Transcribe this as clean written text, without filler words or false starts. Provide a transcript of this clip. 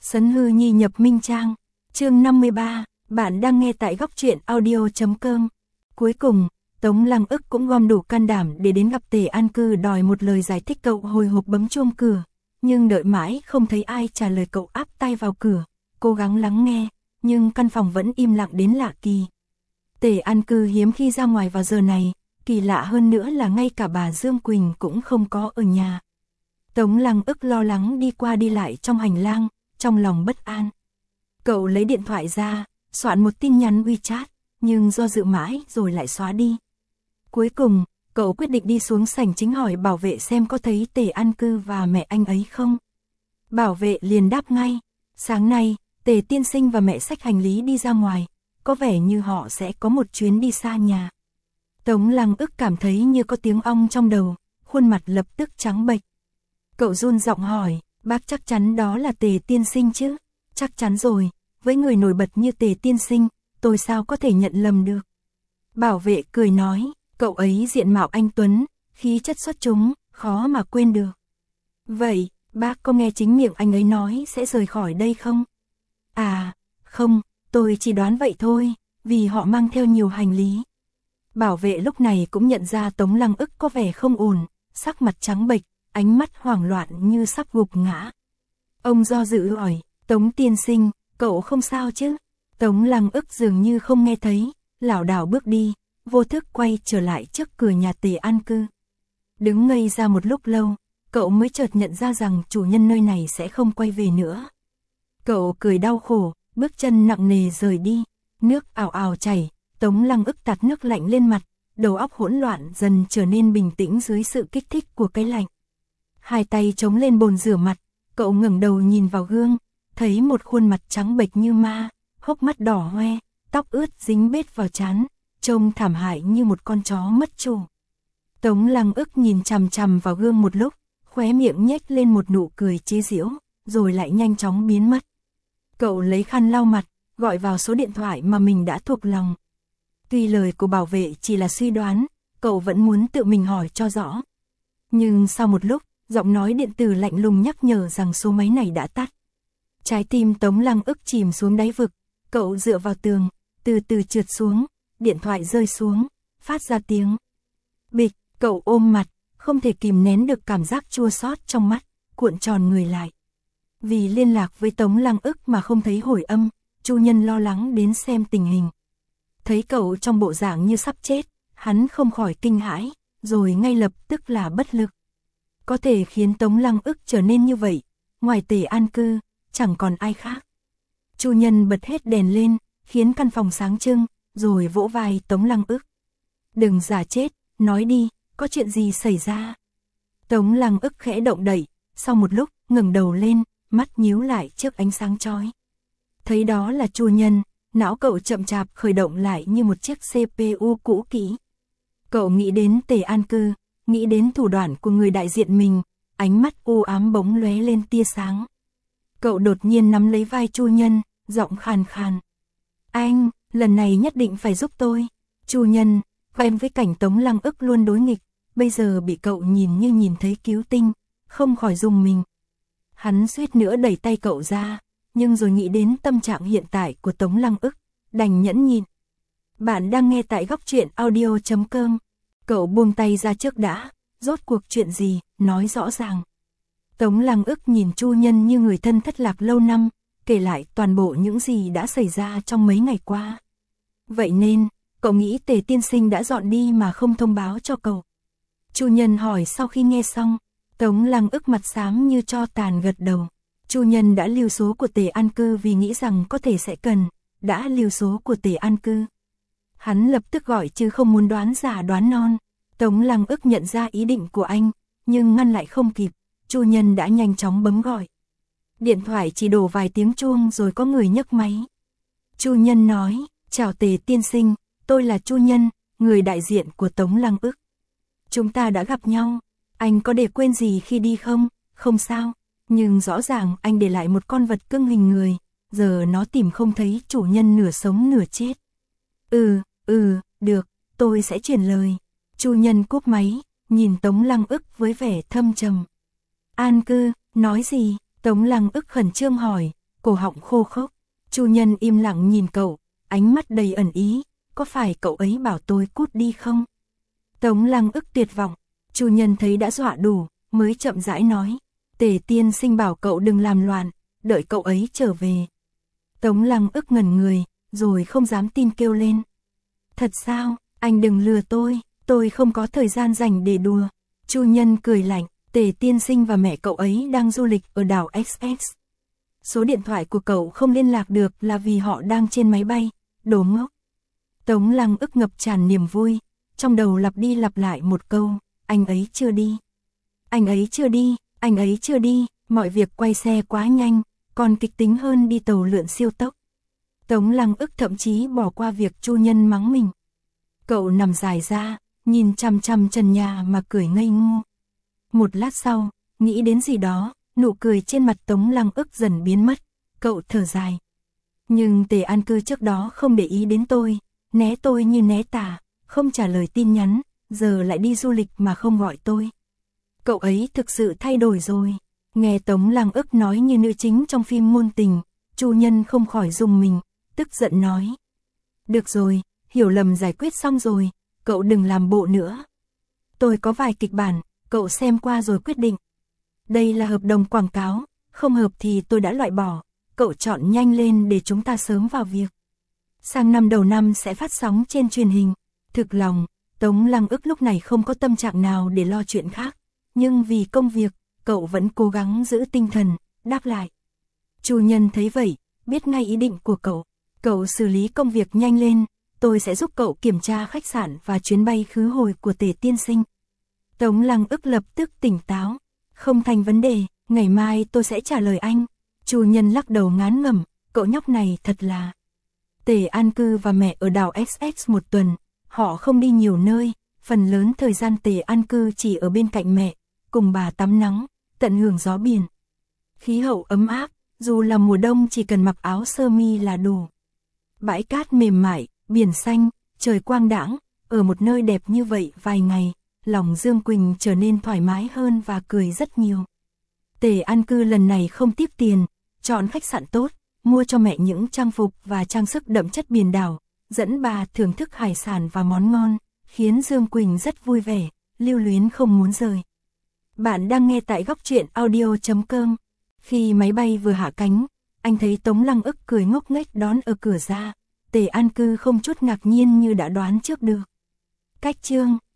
Sấn hư nhi nhập minh trang. Chương 53, bạn đang nghe tại góc truyện audio.com. Cuối cùng, Tống Lăng ức cũng gom đủ can đảm để đến gặp Tề An Cư đòi một lời giải thích. Cậu hồi hộp bấm chuông cửa, nhưng đợi mãi không thấy ai trả lời. Cậu áp tay vào cửa, cố gắng lắng nghe, nhưng căn phòng vẫn im lặng đến lạ kỳ. Tề An Cư hiếm khi ra ngoài vào giờ này, kỳ lạ hơn nữa là ngay cả bà Dương Quỳnh cũng không có ở nhà. Tống Lăng ức lo lắng đi qua đi lại trong hành lang, trong lòng bất an. Cậu lấy điện thoại ra, soạn một tin nhắn WeChat, nhưng do dự mãi rồi lại xóa đi. Cuối cùng, cậu quyết định đi xuống sảnh chính hỏi bảo vệ xem có thấy Tề An Cư và mẹ anh ấy không. Bảo vệ liền đáp ngay, sáng nay, Tề tiên sinh và mẹ xách hành lý đi ra ngoài, có vẻ như họ sẽ có một chuyến đi xa nhà. Tống Lăng ức cảm thấy như có tiếng ong trong đầu, khuôn mặt lập tức trắng bệch. Cậu run giọng hỏi, bác chắc chắn đó là Tề tiên sinh chứ? Chắc chắn rồi, với người nổi bật như Tề tiên sinh, tôi sao có thể nhận lầm được. Bảo vệ cười nói, cậu ấy diện mạo anh tuấn, khí chất xuất chúng, khó mà quên được. Vậy, bác có nghe chính miệng anh ấy nói sẽ rời khỏi đây không? À, không, tôi chỉ đoán vậy thôi, vì họ mang theo nhiều hành lý. Bảo vệ lúc này cũng nhận ra Tống Lăng ức có vẻ không ổn, sắc mặt trắng bệch, ánh mắt hoảng loạn như sắp gục ngã. Ông do dự hỏi, Tống tiên sinh, cậu không sao chứ? Tống Lăng ức dường như không nghe thấy, lảo đảo bước đi, vô thức quay trở lại trước cửa nhà Tề An Cư. Đứng ngây ra một lúc lâu, cậu mới chợt nhận ra rằng chủ nhân nơi này sẽ không quay về nữa. Cậu cười đau khổ, bước chân nặng nề rời đi, nước ào ào chảy, Tống Lăng ức tạt nước lạnh lên mặt, đầu óc hỗn loạn dần trở nên bình tĩnh dưới sự kích thích của cái lạnh. Hai tay chống lên bồn rửa mặt, cậu ngẩng đầu nhìn vào gương, thấy một khuôn mặt trắng bệch như ma, hốc mắt đỏ hoe, tóc ướt dính bết vào trán, trông thảm hại như một con chó mất chủ. Tống Lăng ức nhìn chằm chằm vào gương một lúc, khóe miệng nhếch lên một nụ cười chế giễu, rồi lại nhanh chóng biến mất. Cậu lấy khăn lau mặt, gọi vào số điện thoại mà mình đã thuộc lòng. Tuy lời của bảo vệ chỉ là suy đoán, cậu vẫn muốn tự mình hỏi cho rõ. Nhưng sau một lúc, giọng nói điện tử lạnh lùng nhắc nhở rằng số máy này đã tắt. Trái tim Tống Lăng ức chìm xuống đáy vực, cậu dựa vào tường, từ từ trượt xuống, điện thoại rơi xuống, phát ra tiếng bịch. Cậu ôm mặt, không thể kìm nén được cảm giác chua xót trong mắt, cuộn tròn người lại. Vì liên lạc với Tống Lăng ức mà không thấy hồi âm, Chu Nhân lo lắng đến xem tình hình. Thấy cậu trong bộ dạng như sắp chết, hắn không khỏi kinh hãi, rồi ngay lập tức là bất lực. Có thể khiến Tống Lăng ức trở nên như vậy, ngoài Tề An Cư, chẳng còn ai khác. Chu Nhân bật hết đèn lên, khiến căn phòng sáng trưng, rồi vỗ vai Tống Lăng ức. Đừng giả chết, nói đi, có chuyện gì xảy ra? Tống Lăng ức khẽ động đậy, sau một lúc, ngẩng đầu lên, mắt nhíu lại trước ánh sáng chói. Thấy đó là Chu Nhân, não cậu chậm chạp khởi động lại như một chiếc CPU cũ kỹ. Cậu nghĩ đến Tề An Cư, nghĩ đến thủ đoạn của người đại diện mình, ánh mắt u ám bỗng lóe lên tia sáng. Cậu đột nhiên nắm lấy vai Chu Nhân, giọng khàn khàn. Anh, lần này nhất định phải giúp tôi. Chu Nhân, em với cảnh Tống Lăng ức luôn đối nghịch, bây giờ bị cậu nhìn như nhìn thấy cứu tinh, không khỏi rùng mình. Hắn suýt nữa đẩy tay cậu ra, nhưng rồi nghĩ đến tâm trạng hiện tại của Tống Lăng ức, đành nhẫn nhịn. Bạn đang nghe tại góc truyện audio.com. Cậu buông tay ra trước đã, rốt cuộc chuyện gì, nói rõ ràng. Tống Lăng ức nhìn Chu Nhân như người thân thất lạc lâu năm, kể lại toàn bộ những gì đã xảy ra trong mấy ngày qua. Vậy nên, cậu nghĩ Tề tiên sinh đã dọn đi mà không thông báo cho cậu? Chu Nhân hỏi sau khi nghe xong. Tống Lăng ức mặt xám như tro tàn gật đầu. Chu Nhân đã lưu số của Tề An Cư vì nghĩ rằng có thể sẽ cần, đã lưu số của Tề An Cư. Hắn lập tức gọi chứ không muốn đoán giả đoán non. Tống Lăng ức nhận ra ý định của anh, nhưng ngăn lại không kịp, Chu Nhân đã nhanh chóng bấm gọi. Điện thoại chỉ đổ vài tiếng chuông rồi có người nhấc máy. Chu Nhân nói, chào Tề tiên sinh, tôi là Chu Nhân, người đại diện của Tống Lăng ức. Chúng ta đã gặp nhau, anh có để quên gì khi đi không? Không sao, nhưng rõ ràng anh để lại một con vật cưng hình người, giờ nó tìm không thấy chủ nhân nửa sống nửa chết. Được, tôi sẽ truyền lời. Chu Nhân cúp máy, nhìn Tống Lăng ức với vẻ thâm trầm. An Cư, nói gì? Tống Lăng ức khẩn trương hỏi, cổ họng khô khốc. Chu Nhân im lặng nhìn cậu, ánh mắt đầy ẩn ý, có phải cậu ấy bảo tôi cút đi không? Tống Lăng ức tuyệt vọng, Chu Nhân thấy đã dọa đủ, mới chậm rãi nói, Tề tiên sinh bảo cậu đừng làm loạn, đợi cậu ấy trở về. Tống Lăng ức ngẩn người, rồi không dám tin kêu lên. Thật sao, anh đừng lừa tôi không có thời gian dành để đùa. Chu Nhân cười lạnh, Tề tiên sinh và mẹ cậu ấy đang du lịch ở đảo XX. Số điện thoại của cậu không liên lạc được là vì họ đang trên máy bay, đồ ngốc. Tống Lăng ức ngập tràn niềm vui, trong đầu lặp đi lặp lại một câu, anh ấy chưa đi. Anh ấy chưa đi, anh ấy chưa đi, mọi việc quay xe quá nhanh, còn kịch tính hơn đi tàu lượn siêu tốc. Tống Lăng ức thậm chí bỏ qua việc Chu Nhân mắng mình. Cậu nằm dài ra, nhìn chằm chằm trần nhà mà cười ngây ngô. Một lát sau, nghĩ đến gì đó, nụ cười trên mặt Tống Lăng ức dần biến mất, cậu thở dài. Nhưng Tề An Cư trước đó không để ý đến tôi, né tôi như né tà, không trả lời tin nhắn, giờ lại đi du lịch mà không gọi tôi. Cậu ấy thực sự thay đổi rồi. Nghe Tống Lăng ức nói như nữ chính trong phim ngôn tình, Chu Nhân không khỏi rùng mình, tức giận nói. Được rồi, hiểu lầm giải quyết xong rồi, cậu đừng làm bộ nữa. Tôi có vài kịch bản, cậu xem qua rồi quyết định. Đây là hợp đồng quảng cáo, không hợp thì tôi đã loại bỏ, cậu chọn nhanh lên để chúng ta sớm vào việc. Sang năm đầu năm sẽ phát sóng trên truyền hình. Thực lòng, Tống Lăng ức lúc này không có tâm trạng nào để lo chuyện khác, nhưng vì công việc, cậu vẫn cố gắng giữ tinh thần, đáp lại. Chu Nhân thấy vậy, biết ngay ý định của cậu xử lý công việc nhanh lên, tôi sẽ giúp cậu kiểm tra khách sạn và chuyến bay khứ hồi của Tề tiên sinh. Tống Lăng ức lập tức tỉnh táo, không thành vấn đề, ngày mai tôi sẽ trả lời anh. Chu Nhân lắc đầu ngán ngẩm, cậu nhóc này thật là. Tề An Cư và mẹ ở đảo XX một tuần, họ không đi nhiều nơi, phần lớn thời gian Tề An Cư chỉ ở bên cạnh mẹ, cùng bà tắm nắng, tận hưởng gió biển. Khí hậu ấm áp, dù là mùa đông chỉ cần mặc áo sơ mi là đủ. Bãi cát mềm mại, biển xanh, trời quang đãng, ở một nơi đẹp như vậy vài ngày, lòng Dương Quỳnh trở nên thoải mái hơn và cười rất nhiều. Tề An Cư lần này không tiếc tiền, chọn khách sạn tốt, mua cho mẹ những trang phục và trang sức đậm chất biển đảo, dẫn bà thưởng thức hải sản và món ngon, khiến Dương Quỳnh rất vui vẻ, lưu luyến không muốn rời. Bạn đang nghe tại góc truyện audio.com. Khi máy bay vừa hạ cánh, anh thấy Tống Lăng ức cười ngốc nghếch đón ở cửa ra. Tề An Cư không chút ngạc nhiên như đã đoán trước được. Cách chương